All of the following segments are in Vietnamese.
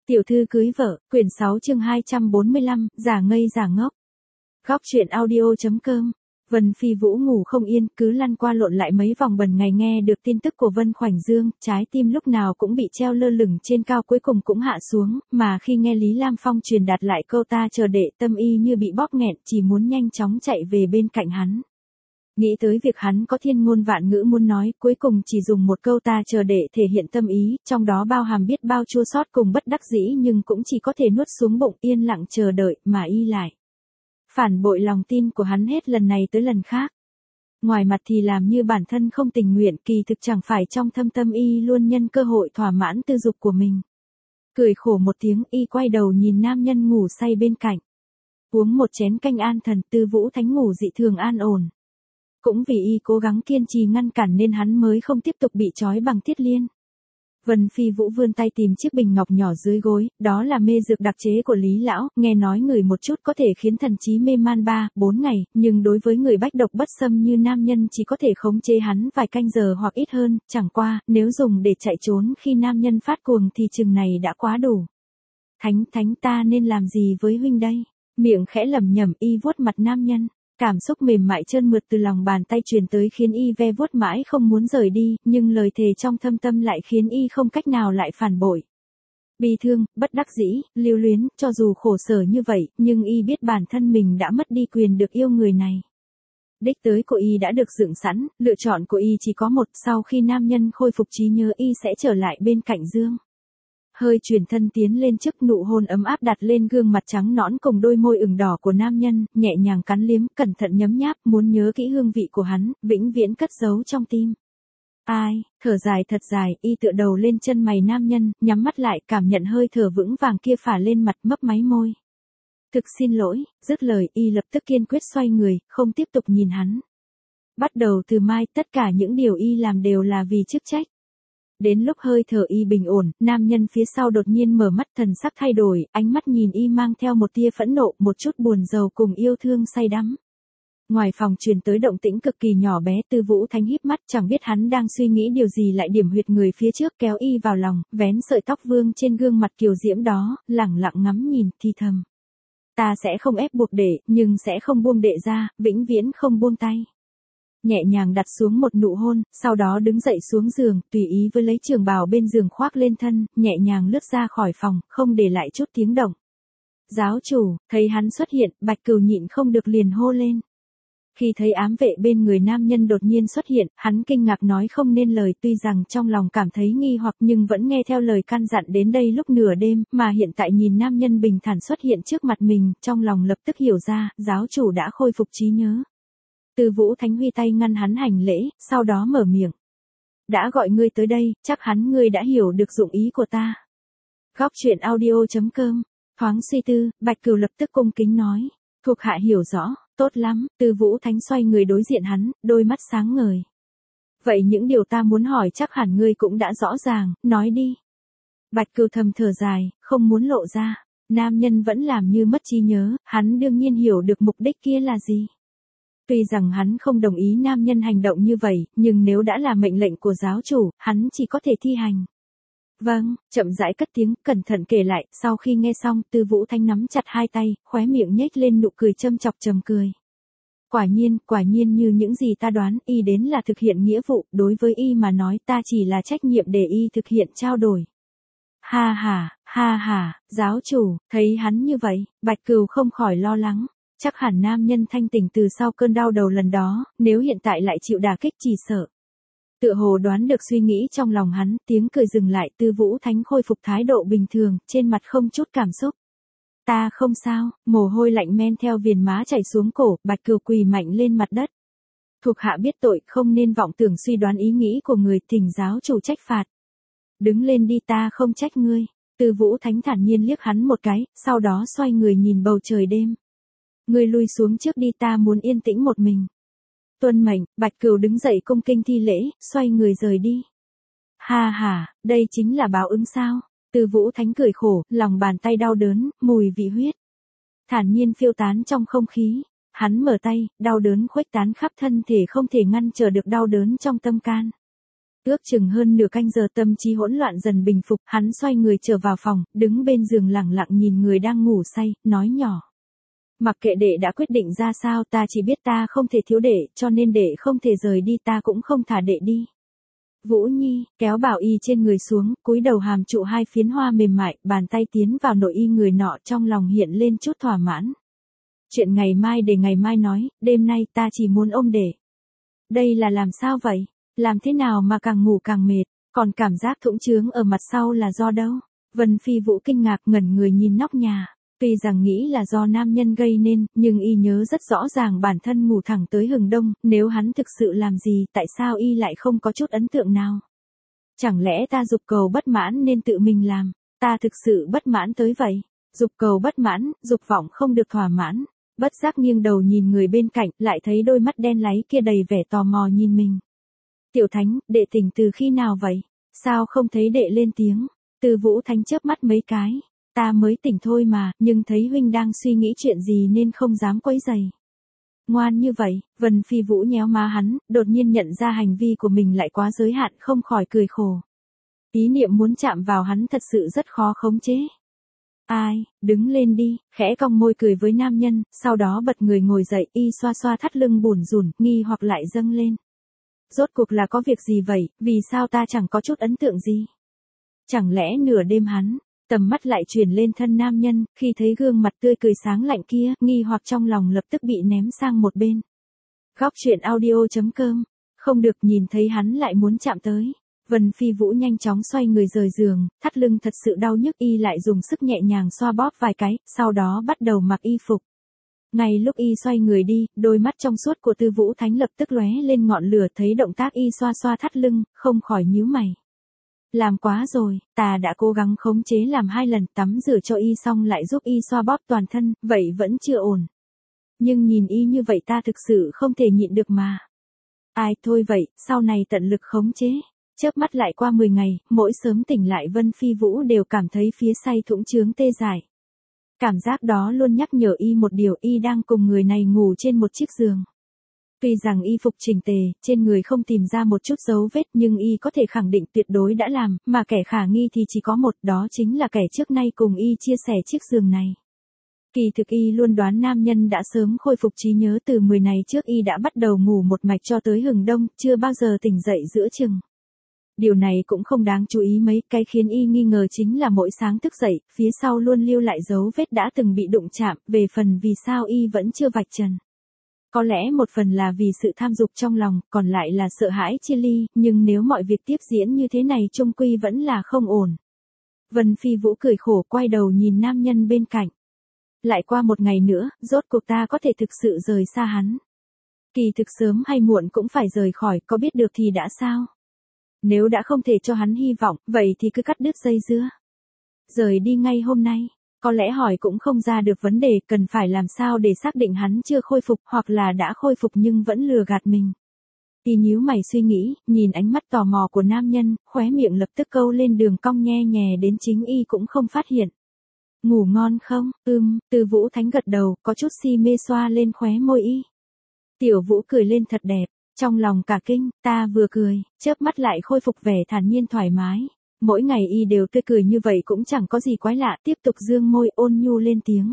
Tiểu thư cưới vợ, quyển 6 chương 245, giả ngây giả ngốc. Góc truyện audio.com. Vân Phi Vũ ngủ không yên, cứ lăn qua lộn lại mấy vòng bần ngày nghe được tin tức của Vân Khoảnh Dương, trái tim lúc nào cũng bị treo lơ lửng trên cao cuối cùng cũng hạ xuống, mà khi nghe Lý Lam Phong truyền đạt lại câu ta chờ đệ, tâm y như bị bóp nghẹn, chỉ muốn nhanh chóng chạy về bên cạnh hắn. Nghĩ tới việc hắn có thiên ngôn vạn ngữ muốn nói, cuối cùng chỉ dùng một câu ta chờ để thể hiện tâm ý, trong đó bao hàm biết bao chua xót cùng bất đắc dĩ nhưng cũng chỉ có thể nuốt xuống bụng yên lặng chờ đợi mà y lại. Phản bội lòng tin của hắn hết lần này tới lần khác. Ngoài mặt thì làm như bản thân không tình nguyện, kỳ thực chẳng phải trong thâm tâm y luôn nhân cơ hội thỏa mãn tư dục của mình. Cười khổ một tiếng, y quay đầu nhìn nam nhân ngủ say bên cạnh. Uống một chén canh an thần, Tư Vũ Thánh ngủ dị thường an ổn. Cũng vì y cố gắng kiên trì ngăn cản nên hắn mới không tiếp tục bị trói bằng thiết liên. Vân Phi Vũ vươn tay tìm chiếc bình ngọc nhỏ dưới gối, đó là mê dược đặc chế của Lý Lão, nghe nói ngửi một chút có thể khiến thần trí mê man 3-4 ngày, nhưng đối với người bách độc bất xâm như nam nhân chỉ có thể khống chế hắn vài canh giờ hoặc ít hơn, chẳng qua, nếu dùng để chạy trốn khi nam nhân phát cuồng thì chừng này đã quá đủ. Thánh ta nên làm gì với huynh đây? Miệng khẽ lẩm nhẩm y vuốt mặt nam nhân. Cảm xúc mềm mại trơn mượt từ lòng bàn tay truyền tới khiến y ve vuốt mãi không muốn rời đi, nhưng lời thề trong thâm tâm lại khiến y không cách nào lại phản bội. Bi thương, bất đắc dĩ, lưu luyến, cho dù khổ sở như vậy, nhưng y biết bản thân mình đã mất đi quyền được yêu người này. Đích tới của y đã được dựng sẵn, lựa chọn của y chỉ có một, sau khi nam nhân khôi phục trí nhớ y sẽ trở lại bên cạnh Dương. Hơi chuyển thân tiến lên trước, nụ hôn ấm áp đặt lên gương mặt trắng nõn cùng đôi môi ửng đỏ của nam nhân, nhẹ nhàng cắn liếm, cẩn thận nhấm nháp, muốn nhớ kỹ hương vị của hắn, vĩnh viễn cất giấu trong tim. Ai, thở dài thật dài, y tựa đầu lên chân mày nam nhân, nhắm mắt lại, cảm nhận hơi thở vững vàng kia phả lên mặt, mấp máy môi. Thực xin lỗi, dứt lời, y lập tức kiên quyết xoay người, không tiếp tục nhìn hắn. Bắt đầu từ mai, tất cả những điều y làm đều là vì chức trách. Đến lúc hơi thở y bình ổn, nam nhân phía sau đột nhiên mở mắt, thần sắc thay đổi, ánh mắt nhìn y mang theo một tia phẫn nộ, một chút buồn rầu cùng yêu thương say đắm. Ngoài phòng truyền tới động tĩnh cực kỳ nhỏ bé, Tư Vũ Thánh híp mắt, chẳng biết hắn đang suy nghĩ điều gì lại điểm huyệt người phía trước, kéo y vào lòng, vén sợi tóc vương trên gương mặt kiều diễm đó, lẳng lặng ngắm nhìn, thì thầm. Ta sẽ không ép buộc đệ, nhưng sẽ không buông đệ ra, vĩnh viễn không buông tay. Nhẹ nhàng đặt xuống một nụ hôn, sau đó đứng dậy xuống giường, tùy ý với lấy trường bào bên giường khoác lên thân, nhẹ nhàng lướt ra khỏi phòng, không để lại chút tiếng động. Giáo chủ, thấy hắn xuất hiện, Bạch Cừu nhịn không được liền hô lên. Khi thấy ám vệ bên người nam nhân đột nhiên xuất hiện, hắn kinh ngạc nói không nên lời, tuy rằng trong lòng cảm thấy nghi hoặc nhưng vẫn nghe theo lời căn dặn đến đây lúc nửa đêm, mà hiện tại nhìn nam nhân bình thản xuất hiện trước mặt mình, trong lòng lập tức hiểu ra, giáo chủ đã khôi phục trí nhớ. Tư Vũ Thánh huy tay ngăn hắn hành lễ, sau đó mở miệng. Đã gọi ngươi tới đây, chắc hắn ngươi đã hiểu được dụng ý của ta. Góc truyện audio.com. Thoáng suy tư, Bạch Cừu lập tức cung kính nói. Thuộc hạ hiểu rõ, tốt lắm. Tư Vũ Thánh xoay người đối diện hắn, đôi mắt sáng ngời. Vậy những điều ta muốn hỏi chắc hẳn ngươi cũng đã rõ ràng, nói đi. Bạch Cừu thầm thở dài, không muốn lộ ra. Nam nhân vẫn làm như mất trí nhớ, hắn đương nhiên hiểu được mục đích kia là gì. Tuy rằng hắn không đồng ý nam nhân hành động như vậy, nhưng nếu đã là mệnh lệnh của giáo chủ, hắn chỉ có thể thi hành. Vâng, chậm rãi cất tiếng, cẩn thận kể lại, sau khi nghe xong, Tư Vũ Thánh nắm chặt hai tay, khóe miệng nhếch lên nụ cười châm chọc trầm cười. Quả nhiên như những gì ta đoán, y đến là thực hiện nghĩa vụ, đối với y mà nói ta chỉ là trách nhiệm để y thực hiện trao đổi. Ha ha, giáo chủ, thấy hắn như vậy, Bạch Cừu không khỏi lo lắng. Chắc hẳn nam nhân thanh tỉnh từ sau cơn đau đầu lần đó, nếu hiện tại lại chịu đả kích chỉ sợ. Tựa hồ đoán được suy nghĩ trong lòng hắn, tiếng cười dừng lại, Tư Vũ Thánh khôi phục thái độ bình thường, trên mặt không chút cảm xúc. Ta không sao, mồ hôi lạnh men theo viền má chảy xuống cổ, Bạch Cừu quỳ mạnh lên mặt đất. Thuộc hạ biết tội, không nên vọng tưởng suy đoán ý nghĩ của người, thỉnh giáo chủ trách phạt. Đứng lên đi, ta không trách ngươi. Tư Vũ Thánh thản nhiên liếc hắn một cái, sau đó xoay người nhìn bầu trời đêm. Ngươi lui xuống trước đi, ta muốn yên tĩnh một mình. Tuân mệnh, Bạch Cừu đứng dậy cung kinh thi lễ, xoay người rời đi. Ha, đây chính là báo ứng sao? Tư Vũ Thánh cười khổ, lòng bàn tay đau đớn, mùi vị huyết. Thản nhiên phiêu tán trong không khí. Hắn mở tay, đau đớn khuếch tán khắp thân thể, không thể ngăn trở được đau đớn trong tâm can. Ước chừng hơn nửa canh giờ tâm trí hỗn loạn dần bình phục, hắn xoay người trở vào phòng, đứng bên giường lẳng lặng nhìn người đang ngủ say, nói nhỏ. Mặc kệ đệ đã quyết định ra sao, ta chỉ biết ta không thể thiếu đệ, cho nên đệ không thể rời đi, ta cũng không thả đệ đi. Vũ Nhi, kéo Bảo Y trên người xuống, cúi đầu hàm trụ hai phiến hoa mềm mại, bàn tay tiến vào nội y người nọ, trong lòng hiện lên chút thỏa mãn. Chuyện ngày mai để ngày mai nói, đêm nay ta chỉ muốn ôm đệ. Đây là làm sao vậy? Làm thế nào mà càng ngủ càng mệt, còn cảm giác thũng trướng ở mặt sau là do đâu? Vân Phi Vũ kinh ngạc ngẩn người nhìn nóc nhà. Tuy rằng nghĩ là do nam nhân gây nên, nhưng y nhớ rất rõ ràng bản thân ngủ thẳng tới hừng đông, nếu hắn thực sự làm gì, tại sao y lại không có chút ấn tượng nào? Chẳng lẽ ta dục cầu bất mãn nên tự mình làm? Ta thực sự bất mãn tới vậy? Dục cầu bất mãn, dục vọng không được thỏa mãn. Bất giác nghiêng đầu nhìn người bên cạnh, lại thấy đôi mắt đen láy kia đầy vẻ tò mò nhìn mình. Tiểu Thánh, đệ tỉnh từ khi nào vậy? Sao không thấy đệ lên tiếng? Từ Vũ Thánh chớp mắt mấy cái. Ta mới tỉnh thôi mà, nhưng thấy huynh đang suy nghĩ chuyện gì nên không dám quấy rầy. Ngoan như vậy, Vân Phi Vũ nhéo má hắn, đột nhiên nhận ra hành vi của mình lại quá giới hạn, không khỏi cười khổ. Ý niệm muốn chạm vào hắn thật sự rất khó khống chế. Ai, đứng lên đi, khẽ cong môi cười với nam nhân, sau đó bật người ngồi dậy, y xoa xoa thắt lưng bủn rủn, nghi hoặc lại dâng lên. Rốt cuộc là có việc gì vậy, vì sao ta chẳng có chút ấn tượng gì? Chẳng lẽ nửa đêm hắn, tầm mắt lại chuyển lên thân nam nhân, khi thấy gương mặt tươi cười sáng lạnh kia, nghi hoặc trong lòng lập tức bị ném sang một bên. Góc truyện audio.com, không được nhìn thấy hắn lại muốn chạm tới. Vân Phi Vũ nhanh chóng xoay người rời giường, thắt lưng thật sự đau nhức y lại dùng sức nhẹ nhàng xoa bóp vài cái, sau đó bắt đầu mặc y phục. Ngay lúc y xoay người đi, đôi mắt trong suốt của Tư Vũ Thánh lập tức lóe lên ngọn lửa, thấy động tác y xoa xoa thắt lưng, không khỏi nhíu mày. Làm quá rồi, ta đã cố gắng khống chế làm 2 lần, tắm rửa cho y xong lại giúp y xoa bóp toàn thân, vậy vẫn chưa ổn. Nhưng nhìn y như vậy ta thực sự không thể nhịn được mà. Ai thôi vậy, sau này tận lực khống chế. Chớp mắt lại qua 10 ngày, mỗi sớm tỉnh lại Vân Phi Vũ đều cảm thấy phía sau thũng trướng tê dại. Cảm giác đó luôn nhắc nhở y một điều, y đang cùng người này ngủ trên một chiếc giường. Tuy rằng y phục chỉnh tề, trên người không tìm ra một chút dấu vết nhưng y có thể khẳng định tuyệt đối đã làm, mà kẻ khả nghi thì chỉ có một, đó chính là kẻ trước nay cùng y chia sẻ chiếc giường này. Kỳ thực y luôn đoán nam nhân đã sớm khôi phục trí nhớ, từ 10 ngày trước y đã bắt đầu ngủ một mạch cho tới hừng đông, chưa bao giờ tỉnh dậy giữa chừng. Điều này cũng không đáng chú ý mấy, cái khiến y nghi ngờ chính là mỗi sáng thức dậy, phía sau luôn lưu lại dấu vết đã từng bị đụng chạm, về phần vì sao y vẫn chưa vạch trần. Có lẽ một phần là vì sự tham dục trong lòng, còn lại là sợ hãi chia ly, nhưng nếu mọi việc tiếp diễn như thế này chung quy vẫn là không ổn. Vân Phi Vũ cười khổ quay đầu nhìn nam nhân bên cạnh. Lại qua một ngày nữa, rốt cuộc ta có thể thực sự rời xa hắn. Kỳ thực sớm hay muộn cũng phải rời khỏi, có biết được thì đã sao? Nếu đã không thể cho hắn hy vọng, vậy thì cứ cắt đứt dây dưa. Rời đi ngay hôm nay. Có lẽ hỏi cũng không ra được vấn đề, cần phải làm sao để xác định hắn chưa khôi phục hoặc là đã khôi phục nhưng vẫn lừa gạt mình. Y nhíu mày suy nghĩ, nhìn ánh mắt tò mò của nam nhân, khóe miệng lập tức câu lên đường cong nhe nhè đến chính y cũng không phát hiện. Ngủ ngon không? Từ Vũ Thánh gật đầu, có chút si mê xoa lên khóe môi y. Tiểu Vũ cười lên thật đẹp, trong lòng cả kinh, ta vừa cười, chớp mắt lại khôi phục vẻ thản nhiên thoải mái. Mỗi ngày y đều tươi cười như vậy cũng chẳng có gì quái lạ, tiếp tục dương môi ôn nhu lên tiếng.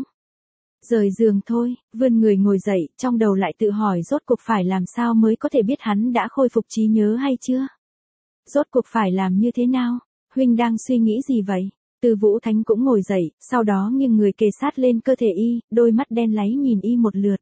Rời giường thôi, vươn người ngồi dậy, trong đầu lại tự hỏi rốt cuộc phải làm sao mới có thể biết hắn đã khôi phục trí nhớ hay chưa? Rốt cuộc phải làm như thế nào? Huynh đang suy nghĩ gì vậy? Từ Vũ Thánh cũng ngồi dậy, sau đó nghiêng người kề sát lên cơ thể y, đôi mắt đen láy nhìn y một lượt.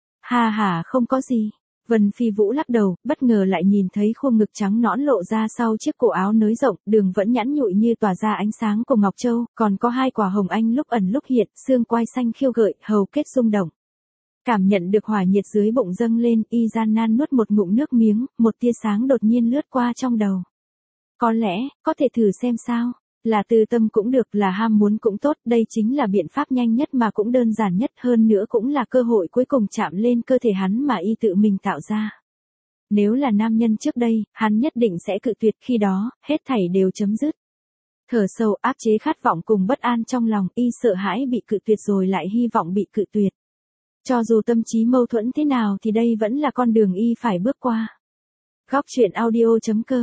Hà không có gì. Vân Phi Vũ lắc đầu, bất ngờ lại nhìn thấy khuôn ngực trắng nõn lộ ra sau chiếc cổ áo nới rộng, đường vẫn nhẵn nhụi như tỏa ra ánh sáng của ngọc châu, còn có 2 quả hồng anh lúc ẩn lúc hiện, xương quai xanh khiêu gợi, hầu kết rung động. Cảm nhận được hỏa nhiệt dưới bụng dâng lên, y gian nan nuốt một ngụm nước miếng, một tia sáng đột nhiên lướt qua trong đầu. Có lẽ, có thể thử xem sao. Là từ tâm cũng được, là ham muốn cũng tốt, đây chính là biện pháp nhanh nhất mà cũng đơn giản nhất, hơn nữa cũng là cơ hội cuối cùng chạm lên cơ thể hắn mà y tự mình tạo ra. Nếu là nam nhân trước đây, hắn nhất định sẽ cự tuyệt, khi đó, hết thảy đều chấm dứt. Thở sâu áp chế khát vọng cùng bất an trong lòng, y sợ hãi bị cự tuyệt rồi lại hy vọng bị cự tuyệt. Cho dù tâm trí mâu thuẫn thế nào thì đây vẫn là con đường y phải bước qua. Góc truyện audio.com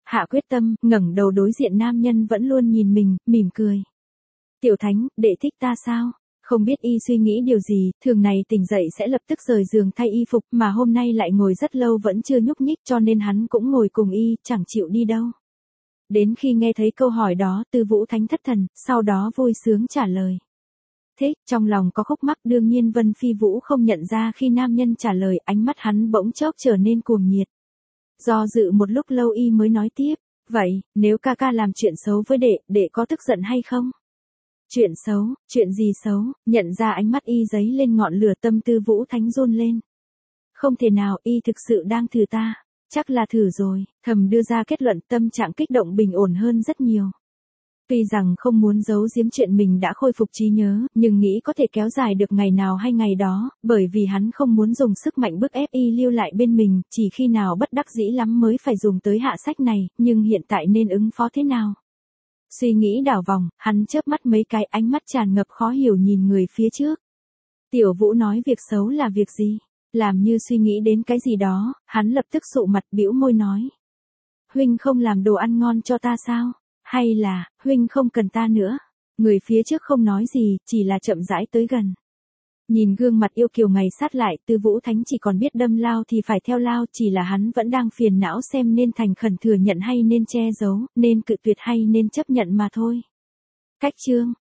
Hạ quyết tâm, ngẩng đầu đối diện nam nhân vẫn luôn nhìn mình, mỉm cười. Tiểu Thánh, đệ thích ta sao? Không biết y suy nghĩ điều gì, thường này tỉnh dậy sẽ lập tức rời giường thay y phục, mà hôm nay lại ngồi rất lâu vẫn chưa nhúc nhích, cho nên hắn cũng ngồi cùng y, chẳng chịu đi đâu. Đến khi nghe thấy câu hỏi đó, Tư Vũ Thánh thất thần, sau đó vui sướng trả lời. Thích, trong lòng có khúc mắc, đương nhiên Vân Phi Vũ không nhận ra khi nam nhân trả lời, ánh mắt hắn bỗng chốc trở nên cuồng nhiệt. Do dự một lúc lâu y mới nói tiếp, vậy, nếu ca ca làm chuyện xấu với đệ có tức giận hay không? Chuyện xấu, chuyện gì xấu? Nhận ra ánh mắt y giấy lên ngọn lửa, tâm Tư Vũ Thánh run lên. Không thể nào, y thực sự đang thử ta. Chắc là thử rồi, thầm đưa ra kết luận, tâm trạng kích động bình ổn hơn rất nhiều. Tuy rằng không muốn giấu giếm chuyện mình đã khôi phục trí nhớ, nhưng nghĩ có thể kéo dài được ngày nào hay ngày đó, bởi vì hắn không muốn dùng sức mạnh bức ép y lưu lại bên mình, chỉ khi nào bất đắc dĩ lắm mới phải dùng tới hạ sách này, nhưng hiện tại nên ứng phó thế nào? Suy nghĩ đảo vòng, hắn chớp mắt mấy cái, ánh mắt tràn ngập khó hiểu nhìn người phía trước. Tiểu Vũ nói việc xấu là việc gì? Làm như suy nghĩ đến cái gì đó, hắn lập tức sụ mặt bĩu môi nói. Huynh không làm đồ ăn ngon cho ta sao? Hay là, huynh không cần ta nữa? Người phía trước không nói gì, chỉ là chậm rãi tới gần. Nhìn gương mặt yêu kiều ngày sát lại, Tư Vũ Thánh chỉ còn biết đâm lao thì phải theo lao, chỉ là hắn vẫn đang phiền não xem nên thành khẩn thừa nhận hay nên che giấu, nên cự tuyệt hay nên chấp nhận mà thôi. Cách chương